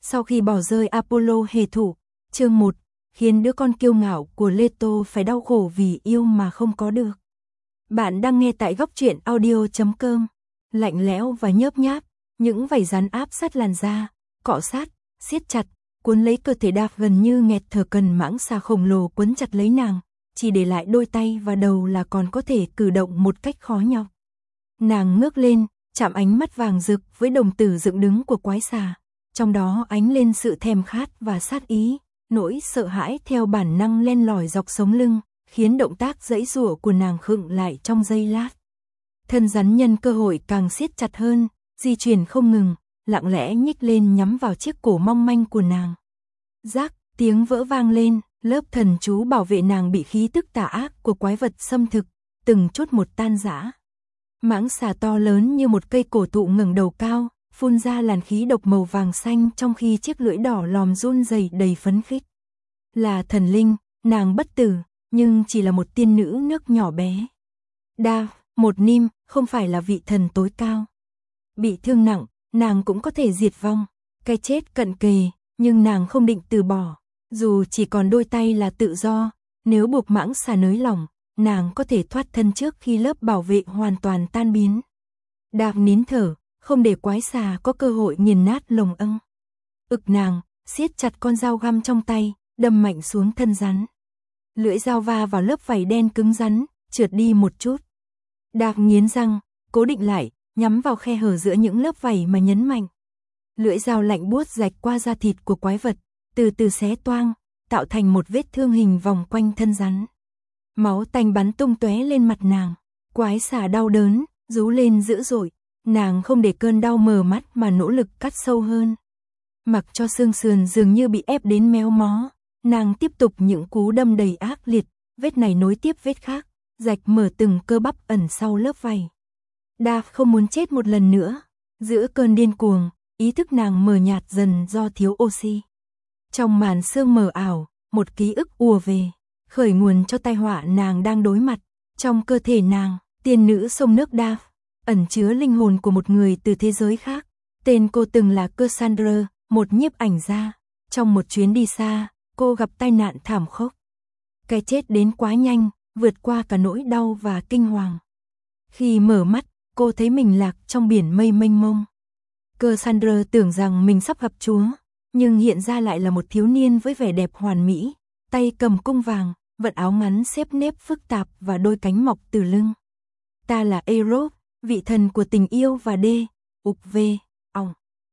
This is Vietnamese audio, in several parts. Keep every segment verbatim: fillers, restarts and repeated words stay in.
Sau khi bỏ rơi Apollo hề thủ, chương một, khiến đứa con kiêu ngạo của Leto phải đau khổ vì yêu mà không có được. Bạn đang nghe tại góc truyện audio chấm com. Lạnh lẽo và nhớp nháp, những vảy rắn áp sát làn da, cọ sát, siết chặt, cuốn lấy cơ thể Đạp gần như nghẹt thở. Cần mãng xà khổng lồ quấn chặt lấy nàng, chỉ để lại đôi tay và đầu là còn có thể cử động một cách khó nhọc. Nàng ngước lên, chạm ánh mắt vàng rực với đồng tử dựng đứng của quái xà, trong đó ánh lên sự thèm khát và sát ý, nỗi sợ hãi theo bản năng len lỏi dọc sống lưng, khiến động tác giãy giụa của nàng khựng lại trong giây lát. Thân rắn nhân cơ hội càng siết chặt hơn, di chuyển không ngừng, lặng lẽ nhích lên nhắm vào chiếc cổ mong manh của nàng. Rác, tiếng vỡ vang lên, lớp thần chú bảo vệ nàng bị khí tức tà ác của quái vật xâm thực, từng chút một tan rã. Mãng xà to lớn như một cây cổ thụ ngẩng đầu cao, phun ra làn khí độc màu vàng xanh trong khi chiếc lưỡi đỏ lòm run rẩy đầy phấn khích. Là thần linh, nàng bất tử, nhưng chỉ là một tiên nữ nước nhỏ bé. Đa, một nim, không phải là vị thần tối cao. Bị thương nặng, nàng cũng có thể diệt vong. Cái chết cận kề, nhưng nàng không định từ bỏ. Dù chỉ còn đôi tay là tự do, nếu buộc mãng xà nới lỏng, nàng có thể thoát thân trước khi lớp bảo vệ hoàn toàn tan biến. Đạp nín thở, không để quái xà có cơ hội nghiền nát lồng ưng. Ực nàng, siết chặt con dao găm trong tay, đâm mạnh xuống thân rắn. Lưỡi dao va vào lớp vảy đen cứng rắn, trượt đi một chút. Đạp nghiến răng, cố định lại, nhắm vào khe hở giữa những lớp vảy mà nhấn mạnh. Lưỡi dao lạnh buốt rạch qua da thịt của quái vật, từ từ xé toang, tạo thành một vết thương hình vòng quanh thân rắn. Máu tanh bắn tung tóe lên mặt nàng, quái xà đau đớn, rú lên dữ dội, nàng không để cơn đau mờ mắt mà nỗ lực cắt sâu hơn. Mặc cho xương sườn dường như bị ép đến méo mó, nàng tiếp tục những cú đâm đầy ác liệt, vết này nối tiếp vết khác, rạch mở từng cơ bắp ẩn sau lớp vảy. Đạp không muốn chết một lần nữa, giữa cơn điên cuồng, ý thức nàng mờ nhạt dần do thiếu oxy. Trong màn sương mờ ảo, một ký ức ùa về, khởi nguồn cho tai họa nàng đang đối mặt. Trong cơ thể nàng, tiên nữ sông nước Đạp, ẩn chứa linh hồn của một người từ thế giới khác. Tên cô từng là Cassandra, một nhiếp ảnh gia. Trong một chuyến đi xa, cô gặp tai nạn thảm khốc. Cái chết đến quá nhanh, vượt qua cả nỗi đau và kinh hoàng. Khi mở mắt, cô thấy mình lạc trong biển mây mênh mông. Cassandra tưởng rằng mình sắp gặp Chúa, nhưng hiện ra lại là một thiếu niên với vẻ đẹp hoàn mỹ, tay cầm cung vàng, vận áo ngắn xếp nếp phức tạp và đôi cánh mọc từ lưng. Ta là Eros, vị thần của tình yêu và đê, ục vê, ong.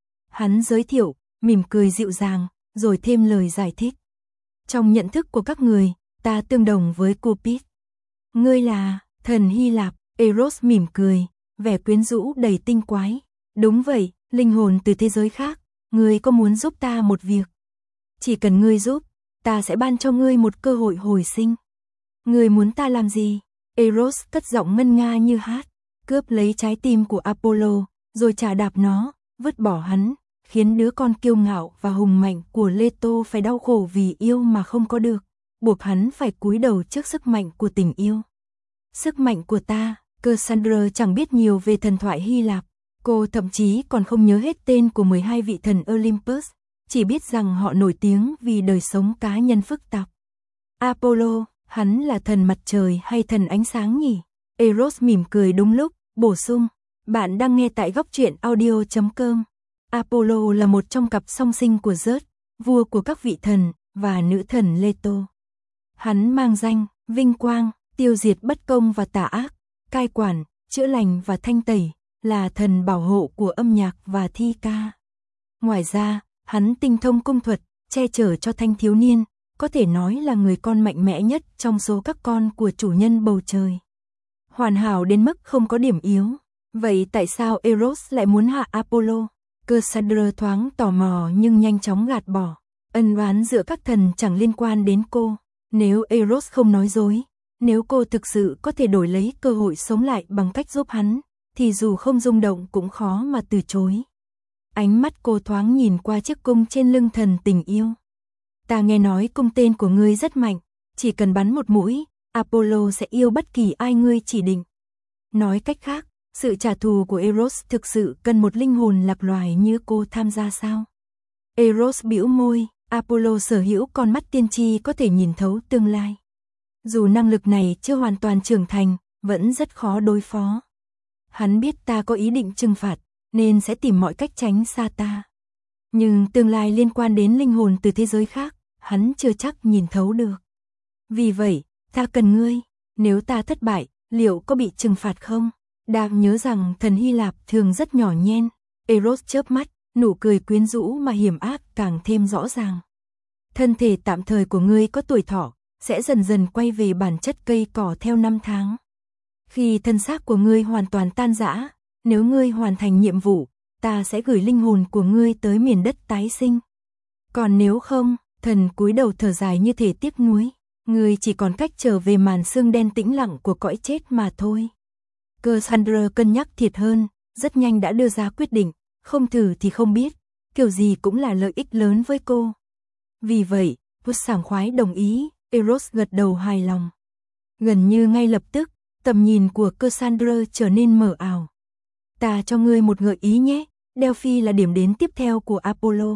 Hắn giới thiệu, mỉm cười dịu dàng, rồi thêm lời giải thích. Trong nhận thức của các người, ta tương đồng với Cupid. Ngươi là thần Hy Lạp, Eros mỉm cười, vẻ quyến rũ đầy tinh quái. Đúng vậy, linh hồn từ thế giới khác, ngươi có muốn giúp ta một việc? Chỉ cần ngươi giúp, ta sẽ ban cho ngươi một cơ hội hồi sinh. Ngươi muốn ta làm gì? Eros cất giọng ngân nga như hát, cướp lấy trái tim của Apollo, rồi trả đạp nó, vứt bỏ hắn, khiến đứa con kiêu ngạo và hùng mạnh của Leto phải đau khổ vì yêu mà không có được, buộc hắn phải cúi đầu trước sức mạnh của tình yêu. Sức mạnh của ta, Cassandra chẳng biết nhiều về thần thoại Hy Lạp, cô thậm chí còn không nhớ hết tên của mười hai vị thần Olympus, chỉ biết rằng họ nổi tiếng vì đời sống cá nhân phức tạp. Apollo, hắn là thần mặt trời hay thần ánh sáng nhỉ? Eros mỉm cười đúng lúc, bổ sung, bạn đang nghe tại góc truyện audio chấm com. Apollo là một trong cặp song sinh của Zeus, vua của các vị thần, và nữ thần Leto. Hắn mang danh, vinh quang, tiêu diệt bất công và tà ác, cai quản, chữa lành và thanh tẩy, là thần bảo hộ của âm nhạc và thi ca. Ngoài ra, hắn tinh thông cung thuật, che chở cho thanh thiếu niên, có thể nói là người con mạnh mẽ nhất trong số các con của chủ nhân bầu trời. Hoàn hảo đến mức không có điểm yếu. Vậy tại sao Eros lại muốn hạ Apollo? Cassandra thoáng tò mò nhưng nhanh chóng gạt bỏ. Ân oán giữa các thần chẳng liên quan đến cô. Nếu Eros không nói dối, nếu cô thực sự có thể đổi lấy cơ hội sống lại bằng cách giúp hắn, thì dù không rung động cũng khó mà từ chối. Ánh mắt cô thoáng nhìn qua chiếc cung trên lưng thần tình yêu. Ta nghe nói cung tên của ngươi rất mạnh, chỉ cần bắn một mũi, Apollo sẽ yêu bất kỳ ai ngươi chỉ định. Nói cách khác, sự trả thù của Eros thực sự cần một linh hồn lạc loài như cô tham gia sao? Eros bĩu môi, Apollo sở hữu con mắt tiên tri có thể nhìn thấu tương lai. Dù năng lực này chưa hoàn toàn trưởng thành, vẫn rất khó đối phó. Hắn biết ta có ý định trừng phạt, nên sẽ tìm mọi cách tránh xa ta. Nhưng tương lai liên quan đến linh hồn từ thế giới khác, hắn chưa chắc nhìn thấu được. Vì vậy, ta cần ngươi, nếu ta thất bại, liệu có bị trừng phạt không? Đàm nhớ rằng thần Hy Lạp thường rất nhỏ nhen. Eros chớp mắt, nụ cười quyến rũ mà hiểm ác càng thêm rõ ràng. Thân thể tạm thời của ngươi có tuổi thọ, sẽ dần dần quay về bản chất cây cỏ theo năm tháng. Khi thân xác của ngươi hoàn toàn tan rã, nếu ngươi hoàn thành nhiệm vụ, ta sẽ gửi linh hồn của ngươi tới miền đất tái sinh. Còn nếu không, thần cúi đầu thở dài như thể tiếc nuối, ngươi chỉ còn cách trở về màn sương đen tĩnh lặng của cõi chết mà thôi. Cassandra cân nhắc thiệt hơn, rất nhanh đã đưa ra quyết định, không thử thì không biết, kiểu gì cũng là lợi ích lớn với cô. Vì vậy, Wood sảng khoái đồng ý, Eros gật đầu hài lòng. Gần như ngay lập tức, tầm nhìn của Cassandra trở nên mờ ảo. Ta cho ngươi một gợi ý nhé, Delphi là điểm đến tiếp theo của Apollo.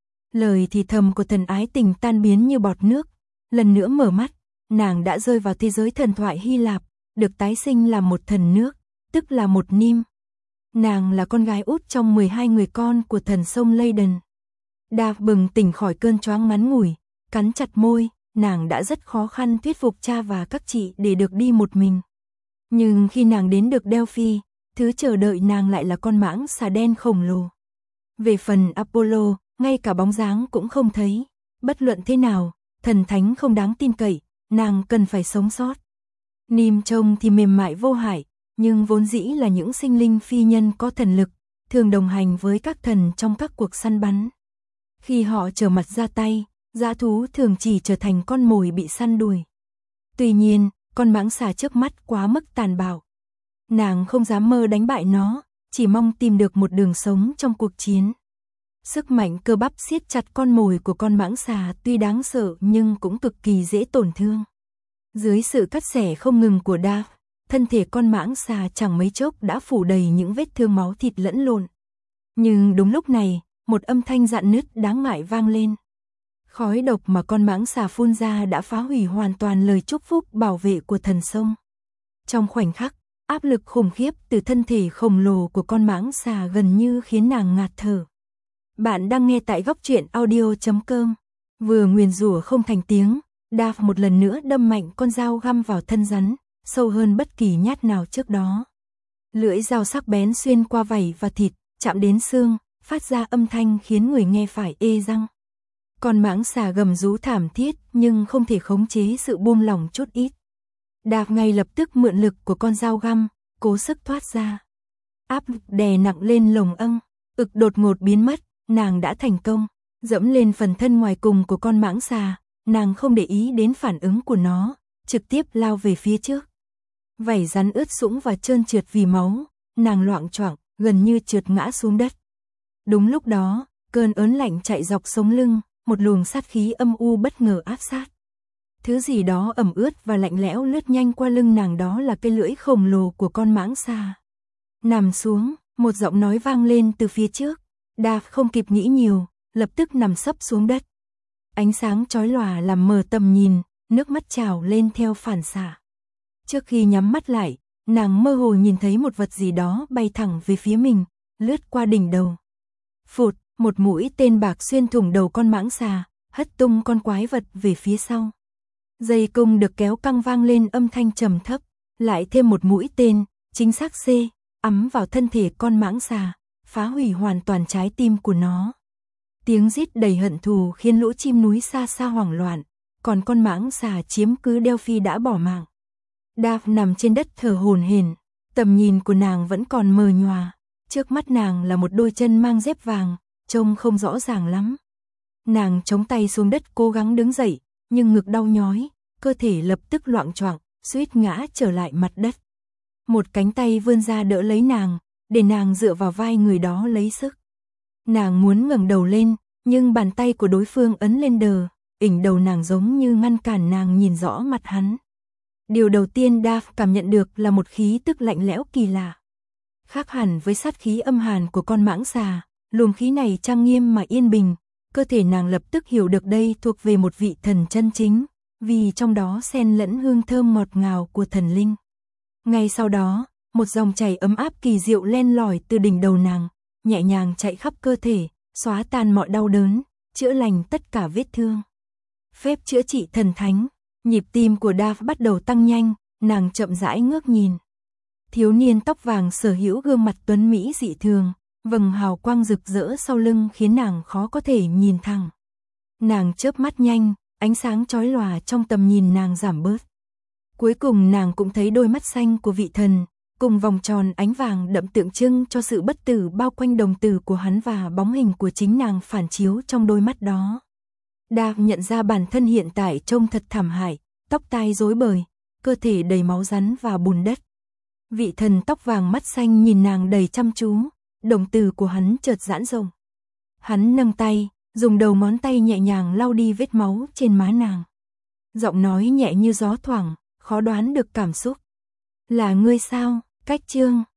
Lời thì thầm của thần ái tình tan biến như bọt nước, lần nữa mở mắt, nàng đã rơi vào thế giới thần thoại Hy Lạp, được tái sinh làm một thần nước, tức là một Nim. Nàng là con gái út trong mười hai người con của thần sông Leiden. Dav bừng tỉnh khỏi cơn choáng ngắn ngủi, cắn chặt môi, nàng đã rất khó khăn thuyết phục cha và các chị để được đi một mình. Nhưng khi nàng đến được Delphi, thứ chờ đợi nàng lại là con mãng xà đen khổng lồ. Về phần Apollo, ngay cả bóng dáng cũng không thấy. Bất luận thế nào, thần thánh không đáng tin cậy, nàng cần phải sống sót. Nim trông thì mềm mại vô hại, nhưng vốn dĩ là những sinh linh phi nhân có thần lực, thường đồng hành với các thần trong các cuộc săn bắn. Khi họ trở mặt ra tay, dã thú thường chỉ trở thành con mồi bị săn đuổi. Tuy nhiên, con mãng xà trước mắt quá mức tàn bạo. Nàng không dám mơ đánh bại nó, chỉ mong tìm được một đường sống trong cuộc chiến. Sức mạnh cơ bắp siết chặt con mồi của con mãng xà tuy đáng sợ nhưng cũng cực kỳ dễ tổn thương. Dưới sự cắt xẻ không ngừng của Dav, thân thể con mãng xà chẳng mấy chốc đã phủ đầy những vết thương máu thịt lẫn lộn. Nhưng đúng lúc này, một âm thanh rạn nứt đáng ngại vang lên. Khói độc mà con mãng xà phun ra đã phá hủy hoàn toàn lời chúc phúc bảo vệ của thần sông. Trong khoảnh khắc, áp lực khủng khiếp từ thân thể khổng lồ của con mãng xà gần như khiến nàng ngạt thở. Bạn đang nghe tại góc truyện audio chấm com. Vừa nguyền rủa không thành tiếng, Dav một lần nữa đâm mạnh con dao găm vào thân rắn, sâu hơn bất kỳ nhát nào trước đó. Lưỡi dao sắc bén xuyên qua vảy và thịt, chạm đến xương, phát ra âm thanh khiến người nghe phải ê răng. Con mãng xà gầm rú thảm thiết nhưng không thể khống chế sự buông lỏng chút ít. Dav ngay lập tức mượn lực của con dao găm, cố sức thoát ra. Áp lực đè nặng lên lồng âng, ực đột ngột biến mất, nàng đã thành công. Dẫm lên phần thân ngoài cùng của con mãng xà, nàng không để ý đến phản ứng của nó, trực tiếp lao về phía trước. Vảy rắn ướt sũng và trơn trượt vì máu, nàng loạng choạng, gần như trượt ngã xuống đất. Đúng lúc đó, cơn ớn lạnh chạy dọc sống lưng, một luồng sát khí âm u bất ngờ áp sát. Thứ gì đó ẩm ướt và lạnh lẽo lướt nhanh qua lưng nàng, đó là cái lưỡi khổng lồ của con mãng xà. Nằm xuống, một giọng nói vang lên từ phía trước. Dav không kịp nghĩ nhiều, lập tức nằm sấp xuống đất. Ánh sáng chói lòa làm mờ tầm nhìn, nước mắt trào lên theo phản xạ. Trước khi nhắm mắt lại, nàng mơ hồ nhìn thấy một vật gì đó bay thẳng về phía mình, lướt qua đỉnh đầu. Phụt, một mũi tên bạc xuyên thủng đầu con mãng xà, hất tung con quái vật về phía sau. Dây cung được kéo căng vang lên âm thanh trầm thấp, lại thêm một mũi tên, chính xác C, ắm vào thân thể con mãng xà, phá hủy hoàn toàn trái tim của nó. Tiếng rít đầy hận thù khiến lũ chim núi xa xa hoảng loạn, còn con mãng xà chiếm cứ Delphi đã bỏ mạng. Dav nằm trên đất thở hổn hển, tầm nhìn của nàng vẫn còn mờ nhòa, trước mắt nàng là một đôi chân mang dép vàng, trông không rõ ràng lắm. Nàng chống tay xuống đất cố gắng đứng dậy, nhưng ngực đau nhói, cơ thể lập tức loạng choạng, suýt ngã trở lại mặt đất. Một cánh tay vươn ra đỡ lấy nàng, để nàng dựa vào vai người đó lấy sức. Nàng muốn ngẩng đầu lên, nhưng bàn tay của đối phương ấn lên đờ, ỉnh đầu nàng giống như ngăn cản nàng nhìn rõ mặt hắn. Điều đầu tiên Dav cảm nhận được là một khí tức lạnh lẽo kỳ lạ. Khác hẳn với sát khí âm hàn của con mãng xà, luồng khí này trang nghiêm mà yên bình, cơ thể nàng lập tức hiểu được đây thuộc về một vị thần chân chính, vì trong đó xen lẫn hương thơm ngọt ngào của thần linh. Ngay sau đó, một dòng chảy ấm áp kỳ diệu len lỏi từ đỉnh đầu nàng, nhẹ nhàng chạy khắp cơ thể, xóa tan mọi đau đớn, chữa lành tất cả vết thương. Phép chữa trị thần thánh, nhịp tim của Dave bắt đầu tăng nhanh, nàng chậm rãi ngước nhìn. Thiếu niên tóc vàng sở hữu gương mặt tuấn mỹ dị thường, vầng hào quang rực rỡ sau lưng khiến nàng khó có thể nhìn thẳng. Nàng chớp mắt nhanh, ánh sáng chói lòa trong tầm nhìn nàng giảm bớt. Cuối cùng nàng cũng thấy đôi mắt xanh của vị thần, cùng vòng tròn ánh vàng đậm tượng trưng cho sự bất tử bao quanh đồng tử của hắn và bóng hình của chính nàng phản chiếu trong đôi mắt đó. Dave nhận ra bản thân hiện tại trông thật thảm hại, tóc tai rối bời, cơ thể đầy máu rắn và bùn đất. Vị thần tóc vàng mắt xanh nhìn nàng đầy chăm chú, đồng tử của hắn chợt giãn rộng. Hắn nâng tay, dùng đầu ngón tay nhẹ nhàng lau đi vết máu trên má nàng. Giọng nói nhẹ như gió thoảng, khó đoán được cảm xúc. Là ngươi sao, Cách Trương?